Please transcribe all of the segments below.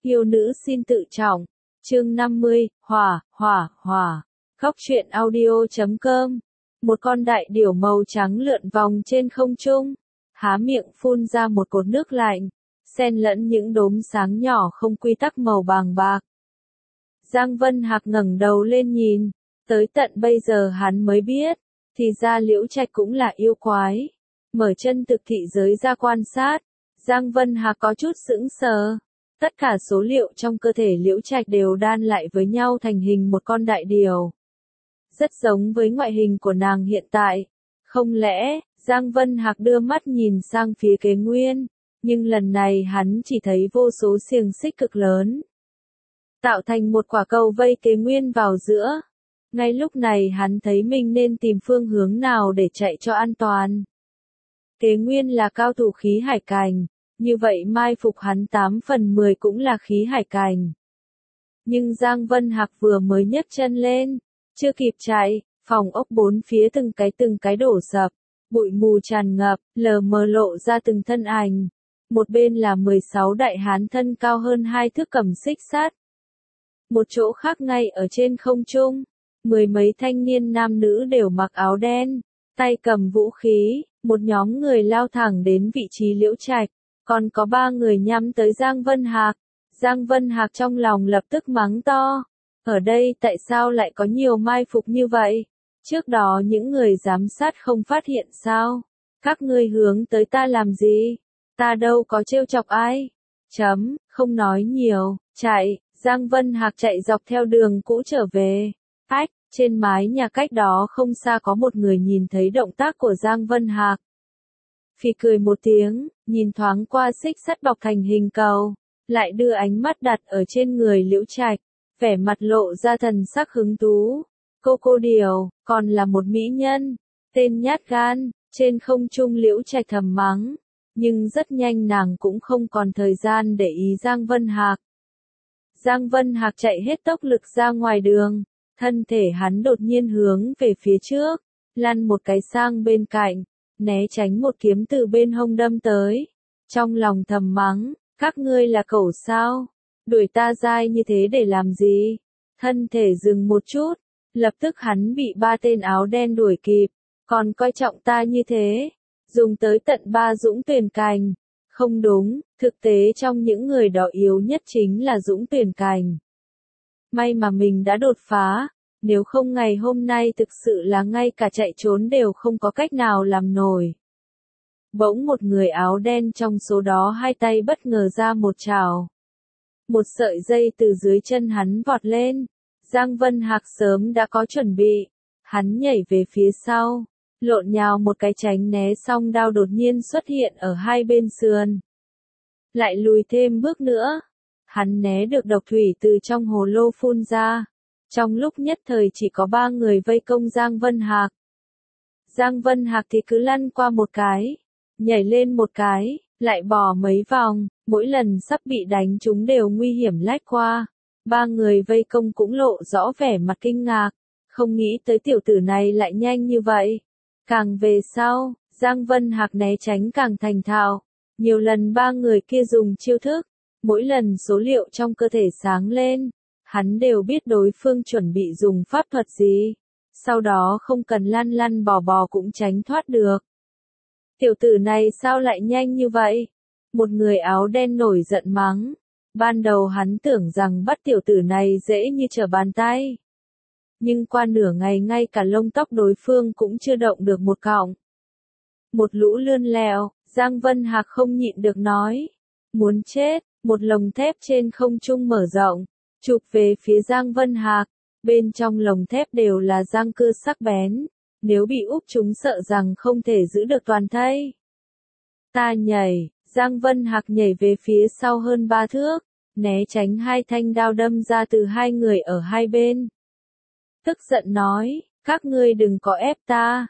Yêu nữ xin tự trọng. Chương 50, hỏa. Khóc truyện audio.com. Một con đại điểu màu trắng lượn vòng trên không trung, há miệng phun ra một cột nước lạnh, xen lẫn những đốm sáng nhỏ không quy tắc màu vàng bạc. Giang Vân Hạc ngẩng đầu lên nhìn, tới tận bây giờ hắn mới biết, thì ra Liễu Trạch cũng là yêu quái. Mở chân thực thị giới ra quan sát, Giang Vân Hạc có chút sững sờ. Tất cả số liệu trong cơ thể Liễu Trạch đều đan lại với nhau thành hình một con đại điểu. Rất giống với ngoại hình của nàng hiện tại. Không lẽ, Giang Vân Hạc đưa mắt nhìn sang phía Kế Nguyên, nhưng lần này hắn chỉ thấy vô số xiềng xích cực lớn, tạo thành một quả cầu vây Kế Nguyên vào giữa. Ngay lúc này hắn thấy mình nên tìm phương hướng nào để chạy cho an toàn. Kế Nguyên là cao thủ khí hải cành, như vậy mai phục hắn 8 phần 10 cũng là khí hải cành. Nhưng Giang Vân Hạc vừa mới nhấc chân lên, chưa kịp chạy, phòng ốc bốn phía từng cái đổ sập, bụi mù tràn ngập, lờ mờ lộ ra từng thân ảnh. Một bên là 16 đại hán thân cao hơn 2 thước cầm xích sắt. Một chỗ khác ngay ở trên không trung, 10 mấy thanh niên nam nữ đều mặc áo đen, tay cầm vũ khí, một nhóm người lao thẳng đến vị trí Liễu Trạch, còn có 3 người nhắm tới Giang Vân Hạc. Giang Vân Hạc trong lòng lập tức mắng to, ở đây tại sao lại có nhiều mai phục như vậy? Trước đó những người giám sát không phát hiện sao? Các ngươi hướng tới ta làm gì? Ta đâu có trêu chọc ai. Không nói nhiều, chạy. Giang Vân Hạc chạy dọc theo đường cũ trở về. Trên mái nhà cách đó không xa có một người nhìn thấy động tác của Giang Vân Hạc. Phì cười một tiếng, nhìn thoáng qua xích sắt bọc thành hình cầu, lại đưa ánh mắt đặt ở trên người Liễu Trạch, vẻ mặt lộ ra thần sắc hứng thú. Cô điểu, còn là một mỹ nhân, tên nhát gan. Trên không trung Liễu Trạch thầm mắng, nhưng rất nhanh nàng cũng không còn thời gian để ý Giang Vân Hạc. Giang Vân Hạc chạy hết tốc lực ra ngoài đường, thân thể hắn đột nhiên hướng về phía trước, lăn một cái sang bên cạnh, né tránh một kiếm từ bên hông đâm tới. Trong lòng thầm mắng, các ngươi là cẩu sao? Đuổi ta dai như thế để làm gì? Thân thể dừng một chút, lập tức hắn bị 3 tên áo đen đuổi kịp, còn coi trọng ta như thế, dùng tới tận 3 dũng tuyển cành. Không đúng, thực tế trong những người đó yếu nhất chính là dũng tuyển cành. May mà mình đã đột phá, nếu không ngày hôm nay thực sự là ngay cả chạy trốn đều không có cách nào làm nổi. Bỗng một người áo đen trong số đó hai tay bất ngờ ra một chảo. Một sợi dây từ dưới chân hắn vọt lên. Giang Vân Hạc sớm đã có chuẩn bị. Hắn nhảy về phía sau, lộn nhào một cái tránh né xong đao đột nhiên xuất hiện ở hai bên sườn. Lại lùi thêm bước nữa. Hắn né được độc thủy từ trong hồ lô phun ra. Trong lúc nhất thời chỉ có 3 người vây công Giang Vân Hạc. Giang Vân Hạc thì cứ lăn qua một cái, nhảy lên một cái, lại bỏ mấy vòng, mỗi lần sắp bị đánh chúng đều nguy hiểm lách qua. 3 người vây công cũng lộ rõ vẻ mặt kinh ngạc, không nghĩ tới tiểu tử này lại nhanh như vậy. Càng về sau, Giang Vân Hạc né tránh càng thành thạo, nhiều lần 3 người kia dùng chiêu thức, mỗi lần số liệu trong cơ thể sáng lên, hắn đều biết đối phương chuẩn bị dùng pháp thuật gì, sau đó không cần lăn bò cũng tránh thoát được. Tiểu tử này sao lại nhanh như vậy? Một người áo đen nổi giận mắng. Ban đầu hắn tưởng rằng bắt tiểu tử này dễ như trở bàn tay. Nhưng qua nửa ngày ngay cả lông tóc đối phương cũng chưa động được một cọng. Một lũ lươn lẹo, Giang Vân Hạc không nhịn được nói. Muốn chết, một lồng thép trên không trung mở rộng, chụp về phía Giang Vân Hạc. Bên trong lồng thép đều là răng cưa sắc bén. Nếu bị úp chúng sợ rằng không thể giữ được toàn thây. Ta nhảy, Giang Vân Hạc nhảy về phía sau hơn 3 thước, né tránh 2 thanh đao đâm ra từ 2 người ở hai bên. Tức giận nói, các ngươi đừng có ép ta.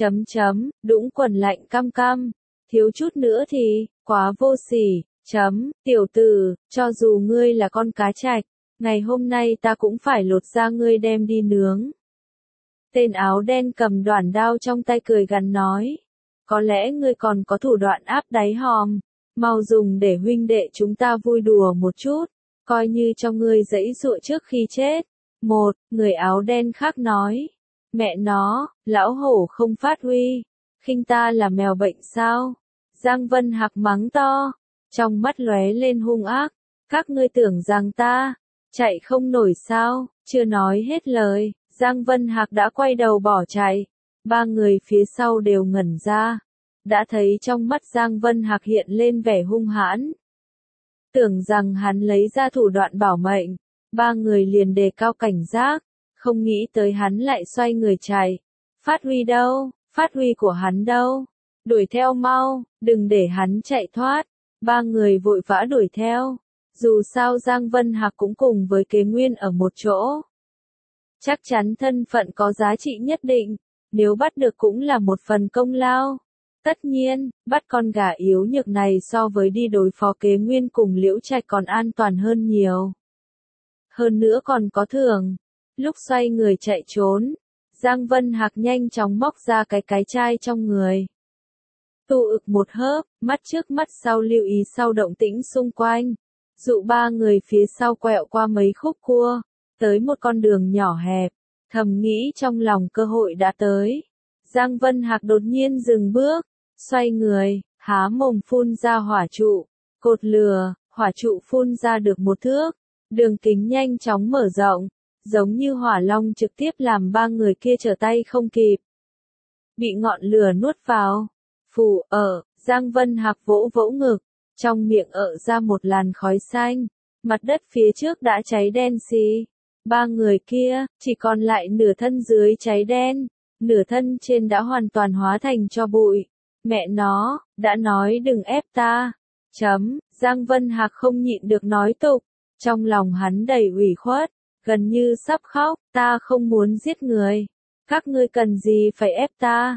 Đũng quần lạnh căm căm, thiếu chút nữa thì, quá vô sỉ. Tiểu tử, cho dù ngươi là con cá trạch, ngày hôm nay ta cũng phải lột da ngươi đem đi nướng. Tên áo đen cầm đoản đao trong tay cười gằn nói, có lẽ ngươi còn có thủ đoạn áp đáy hòm, mau dùng để huynh đệ chúng ta vui đùa một chút. coi như cho ngươi giãy giụa trước khi chết. Một người áo đen khác nói, mẹ nó, lão hổ không phát huy, khinh ta là mèo bệnh sao? Giang Vân Hạc mắng to, trong mắt lóe lên hung ác, các ngươi tưởng rằng ta chạy không nổi sao? Chưa nói hết lời, Giang Vân Hạc đã quay đầu bỏ chạy. Ba người phía sau đều ngẩn ra, đã thấy trong mắt Giang Vân Hạc hiện lên vẻ hung hãn. Tưởng rằng hắn lấy ra thủ đoạn bảo mệnh, ba người liền đề cao cảnh giác, không nghĩ tới hắn lại xoay người chạy. Phát huy đâu, phát huy của hắn đâu? Đuổi theo mau, đừng để hắn chạy thoát. Ba người vội vã đuổi theo. Dù sao Giang Vân Hạc cũng cùng với Kế Nguyên ở một chỗ. Chắc chắn thân phận có giá trị nhất định, nếu bắt được cũng là một phần công lao. Tất nhiên, bắt con gà yếu nhược này so với đi đối phó Kế Nguyên cùng Liễu Trạch còn an toàn hơn nhiều. Hơn nữa còn có thưởng. Lúc xoay người chạy trốn, Giang Vân Hạc nhanh chóng móc ra cái chai trong người. Tụ ực một hớp, mắt trước mắt sau lưu ý sau động tĩnh xung quanh. Dụ ba người phía sau quẹo qua mấy khúc cua, tới một con đường nhỏ hẹp, thầm nghĩ trong lòng cơ hội đã tới. Giang Vân Hạc đột nhiên dừng bước, xoay người, há mồm phun ra hỏa trụ, cột lửa, hỏa trụ phun ra được một thước, đường kính nhanh chóng mở rộng, giống như hỏa long trực tiếp làm ba người kia trở tay không kịp. Bị ngọn lửa nuốt vào, phù Giang Vân Hạc vỗ vỗ ngực, trong miệng ra một làn khói xanh, mặt đất phía trước đã cháy đen xì. Ba người kia, chỉ còn lại nửa thân dưới cháy đen, nửa thân trên đã hoàn toàn hóa thành tro bụi. Mẹ nó, đã nói đừng ép ta. Giang Vân Hạc không nhịn được nói tục, trong lòng hắn đầy ủy khuất, gần như sắp khóc, ta không muốn giết người. Các ngươi cần gì phải ép ta?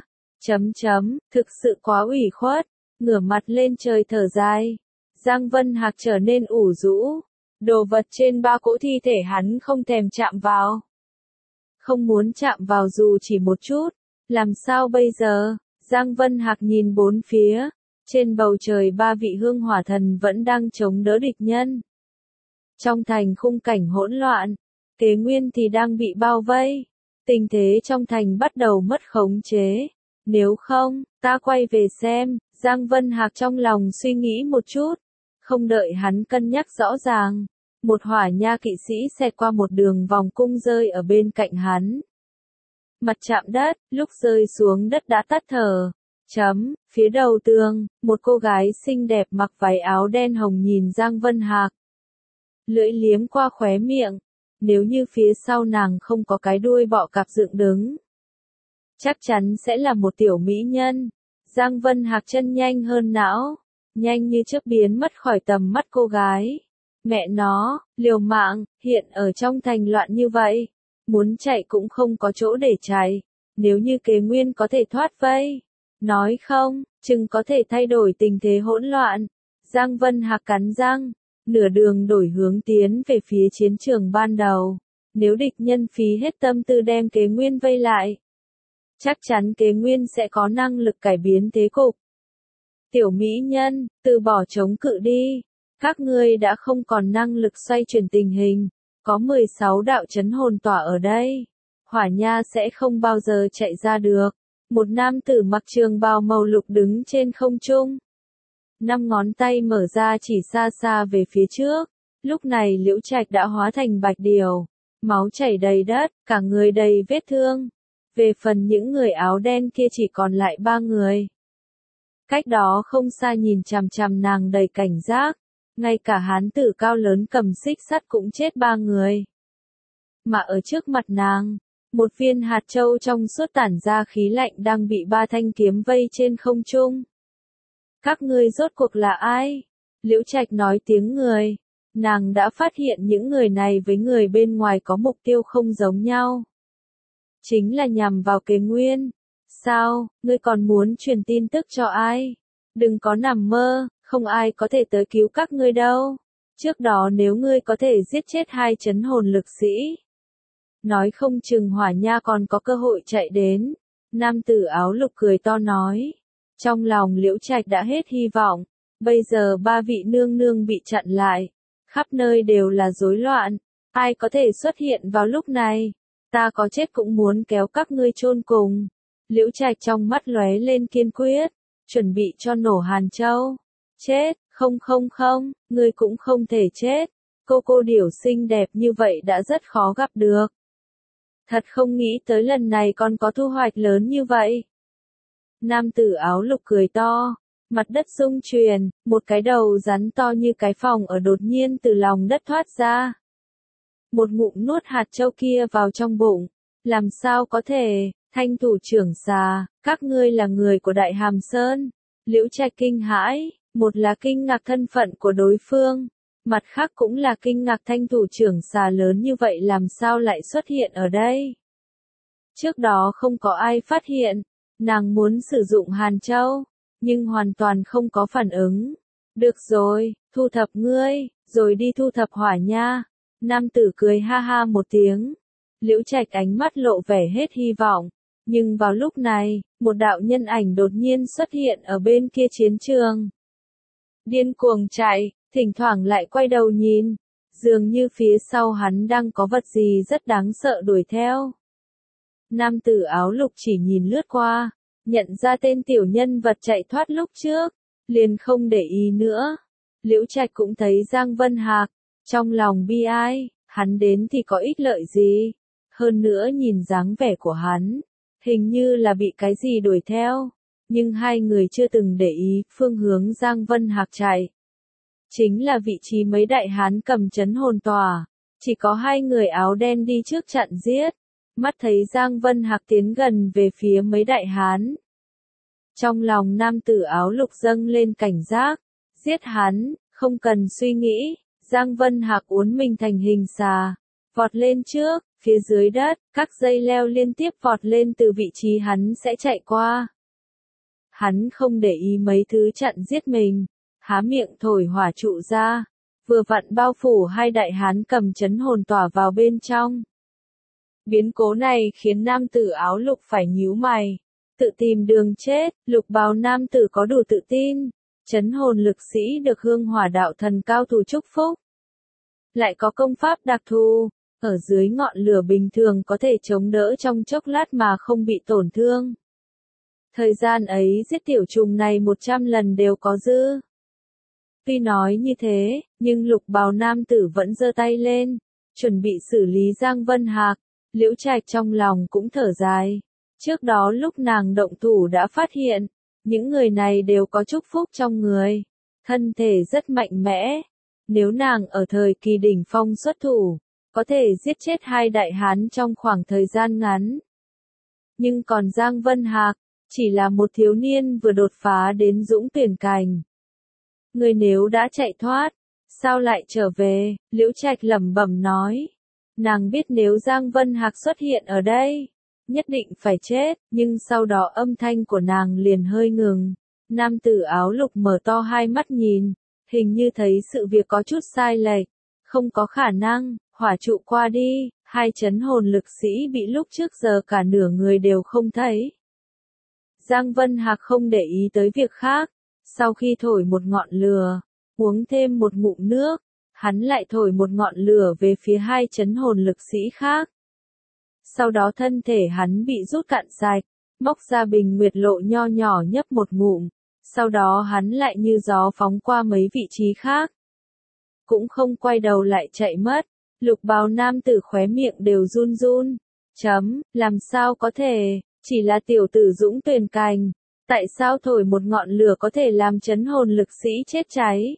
Thực sự quá ủy khuất, ngửa mặt lên trời thở dài. Giang Vân Hạc trở nên ủ rũ, đồ vật trên ba cỗ thi thể hắn không thèm chạm vào. Không muốn chạm vào dù chỉ một chút, làm sao bây giờ? Giang Vân Hạc nhìn bốn phía, trên bầu trời ba vị hương hỏa thần vẫn đang chống đỡ địch nhân. Trong thành khung cảnh hỗn loạn, Kế Nguyên thì đang bị bao vây, tình thế trong thành bắt đầu mất khống chế. Nếu không, ta quay về xem. Giang Vân Hạc trong lòng suy nghĩ một chút, không đợi hắn cân nhắc rõ ràng, một hỏa nha kỵ sĩ xẹt qua một đường vòng cung rơi ở bên cạnh hắn. Mặt chạm đất, lúc rơi xuống đất đã tắt thở. Phía đầu tường, một cô gái xinh đẹp mặc váy áo đen hồng nhìn Giang Vân Hạc. Lưỡi liếm qua khóe miệng, nếu như phía sau nàng không có cái đuôi bọ cạp dựng đứng, chắc chắn sẽ là một tiểu mỹ nhân. Giang Vân Hạc chân nhanh hơn não, nhanh như chớp biến mất khỏi tầm mắt cô gái. Mẹ nó, liều mạng, hiện ở trong thành loạn như vậy, muốn chạy cũng không có chỗ để chạy. Nếu như Kế Nguyên có thể thoát vây, nói không, chừng có thể thay đổi tình thế hỗn loạn. Giang Vân Hạc cắn răng, nửa đường đổi hướng tiến về phía chiến trường ban đầu. Nếu địch nhân phí hết tâm tư đem Kế Nguyên vây lại, chắc chắn Kế Nguyên sẽ có năng lực cải biến thế cục. Tiểu mỹ nhân, từ bỏ chống cự đi. Các ngươi đã không còn năng lực xoay chuyển tình hình. Có 16 đạo chấn hồn tỏa ở đây. Hỏa nha sẽ không bao giờ chạy ra được. Một nam tử mặc trường bào màu lục đứng trên không trung. 5 ngón tay mở ra chỉ xa xa về phía trước. Lúc này Liễu Trạch đã hóa thành bạch điều. Máu chảy đầy đất, cả người đầy vết thương. Về phần những người áo đen kia chỉ còn lại 3 người. Cách đó không xa nhìn chằm chằm nàng đầy cảnh giác. Ngay cả hán tử cao lớn cầm xích sắt cũng chết 3 người. Mà ở trước mặt nàng, một viên hạt châu trong suốt tản ra khí lạnh đang bị 3 thanh kiếm vây trên không trung. Các ngươi rốt cuộc là ai? Liễu Trạch nói tiếng người. Nàng đã phát hiện những người này với người bên ngoài có mục tiêu không giống nhau. Chính là nhằm vào Kế Nguyên. Sao, ngươi còn muốn truyền tin tức cho ai? Đừng có nằm mơ, không ai có thể tới cứu các ngươi đâu. Trước đó nếu ngươi có thể giết chết 2 chấn hồn lực sĩ, nói không chừng hỏa nha còn có cơ hội chạy đến. Nam tử áo lục cười to nói. Trong lòng Liễu Trạch đã hết hy vọng. Bây giờ 3 vị nương nương bị chặn lại. Khắp nơi đều là rối loạn, ai có thể xuất hiện vào lúc này? Ta có chết cũng muốn kéo các ngươi chôn cùng. Liễu Trạch trong mắt lóe lên kiên quyết, chuẩn bị cho nổ Hàn Châu. Chết, không không không, ngươi cũng không thể chết. Cô điểu xinh đẹp như vậy đã rất khó gặp được. Thật không nghĩ tới lần này còn có thu hoạch lớn như vậy. Nam tử áo lục cười to, mặt đất rung chuyển, một cái đầu rắn to như cái phòng ở đột nhiên từ lòng đất thoát ra. Một ngụm nuốt hạt châu kia vào trong bụng, làm sao có thể, Thanh thủ trưởng xà, các ngươi là người của Đại Hàm Sơn. Liễu Trạch kinh hãi, một là kinh ngạc thân phận của đối phương, mặt khác cũng là kinh ngạc thanh thủ trưởng xà lớn như vậy làm sao lại xuất hiện ở đây. Trước đó không có ai phát hiện, nàng muốn sử dụng Hàn Châu, nhưng hoàn toàn không có phản ứng. Được rồi, thu thập ngươi, rồi đi thu thập hỏa nha. Nam tử cười ha ha một tiếng. Liễu Trạch ánh mắt lộ vẻ hết hy vọng. Nhưng vào lúc này, một đạo nhân ảnh đột nhiên xuất hiện ở bên kia chiến trường. Điên cuồng chạy, thỉnh thoảng lại quay đầu nhìn. Dường như phía sau hắn đang có vật gì rất đáng sợ đuổi theo. Nam tử áo lục chỉ nhìn lướt qua, nhận ra tên tiểu nhân vật chạy thoát lúc trước, liền không để ý nữa. Liễu Trạch cũng thấy Giang Vân Hạc, trong lòng bi ai, hắn đến thì có ích lợi gì, hơn nữa nhìn dáng vẻ của hắn, hình như là bị cái gì đuổi theo, nhưng hai người chưa từng để ý phương hướng Giang Vân Hạc chạy. Chính là vị trí mấy đại hán cầm trấn hồn tòa, chỉ có hai người áo đen đi trước chặn giết, mắt thấy Giang Vân Hạc tiến gần về phía mấy đại hán. Trong lòng nam tử áo lục dâng lên cảnh giác, giết hắn, không cần suy nghĩ. Giang Vân Hạc uốn mình thành hình xà, vọt lên trước, phía dưới đất, các dây leo liên tiếp vọt lên từ vị trí hắn sẽ chạy qua. Hắn không để ý mấy thứ chặn giết mình, há miệng thổi hỏa trụ ra, vừa vặn bao phủ hai đại hán cầm trấn hồn tỏa vào bên trong. Biến cố này khiến nam tử áo lục phải nhíu mày, tự tìm đường chết. Lục bào nam tử có đủ tự tin, trấn hồn lực sĩ được hương hỏa đạo thần cao thủ chúc phúc, lại có công pháp đặc thù, ở dưới ngọn lửa bình thường có thể chống đỡ trong chốc lát mà không bị tổn thương. Thời gian ấy giết tiểu trùng này 100 lần đều có dư. Tuy nói như thế, nhưng lục bào nam tử vẫn giơ tay lên, chuẩn bị xử lý Giang Vân Hạc. Liễu Trạch trong lòng cũng thở dài. Trước đó lúc nàng động thủ đã phát hiện, những người này đều có chúc phúc trong người, thân thể rất mạnh mẽ. Nếu nàng ở thời kỳ đỉnh phong xuất thủ, có thể giết chết hai đại hán trong khoảng thời gian ngắn. Nhưng còn Giang Vân Hạc, chỉ là một thiếu niên vừa đột phá đến dũng tuyển cảnh. Người nếu đã chạy thoát, sao lại trở về? Liễu Trạch lẩm bẩm nói. Nàng biết nếu Giang Vân Hạc xuất hiện ở đây, nhất định phải chết, nhưng sau đó âm thanh của nàng liền hơi ngừng. Nam tử áo lục mở to hai mắt nhìn, hình như thấy sự việc có chút sai lệch, không có khả năng, hỏa trụ qua đi, hai trấn hồn lực sĩ bị lúc trước giờ cả nửa người đều không thấy. Giang Vân Hạc không để ý tới việc khác, sau khi thổi một ngọn lửa, uống thêm một ngụm nước, hắn lại thổi một ngọn lửa về phía hai trấn hồn lực sĩ khác. Sau đó thân thể hắn bị rút cạn sạch, móc ra bình nguyệt lộ nho nhỏ nhấp một ngụm, sau đó hắn lại như gió phóng qua mấy vị trí khác. Cũng không quay đầu lại chạy mất, lục bào nam tử khóe miệng đều run run. Làm sao có thể, chỉ là tiểu tử dũng tuyển cành, tại sao thổi một ngọn lửa có thể làm trấn hồn lực sĩ chết cháy?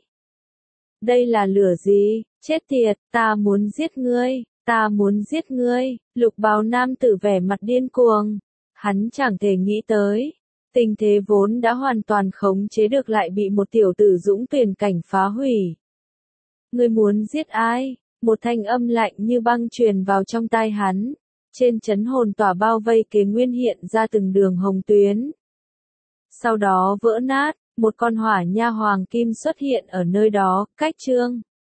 Đây là lửa gì? Chết tiệt, ta muốn giết ngươi, ta muốn giết ngươi. Lục bào nam tử vẻ mặt điên cuồng, hắn chẳng thể nghĩ tới, tình thế vốn đã hoàn toàn khống chế được lại bị một tiểu tử dũng tuyển cảnh phá hủy. Ngươi muốn giết ai? Một thanh âm lạnh như băng truyền vào trong tai hắn. Trên trấn hồn tỏa bao vây kế nguyên hiện ra từng đường hồng tuyến. Sau đó vỡ nát, một con hỏa nha hoàng kim xuất hiện ở nơi đó, cách chương.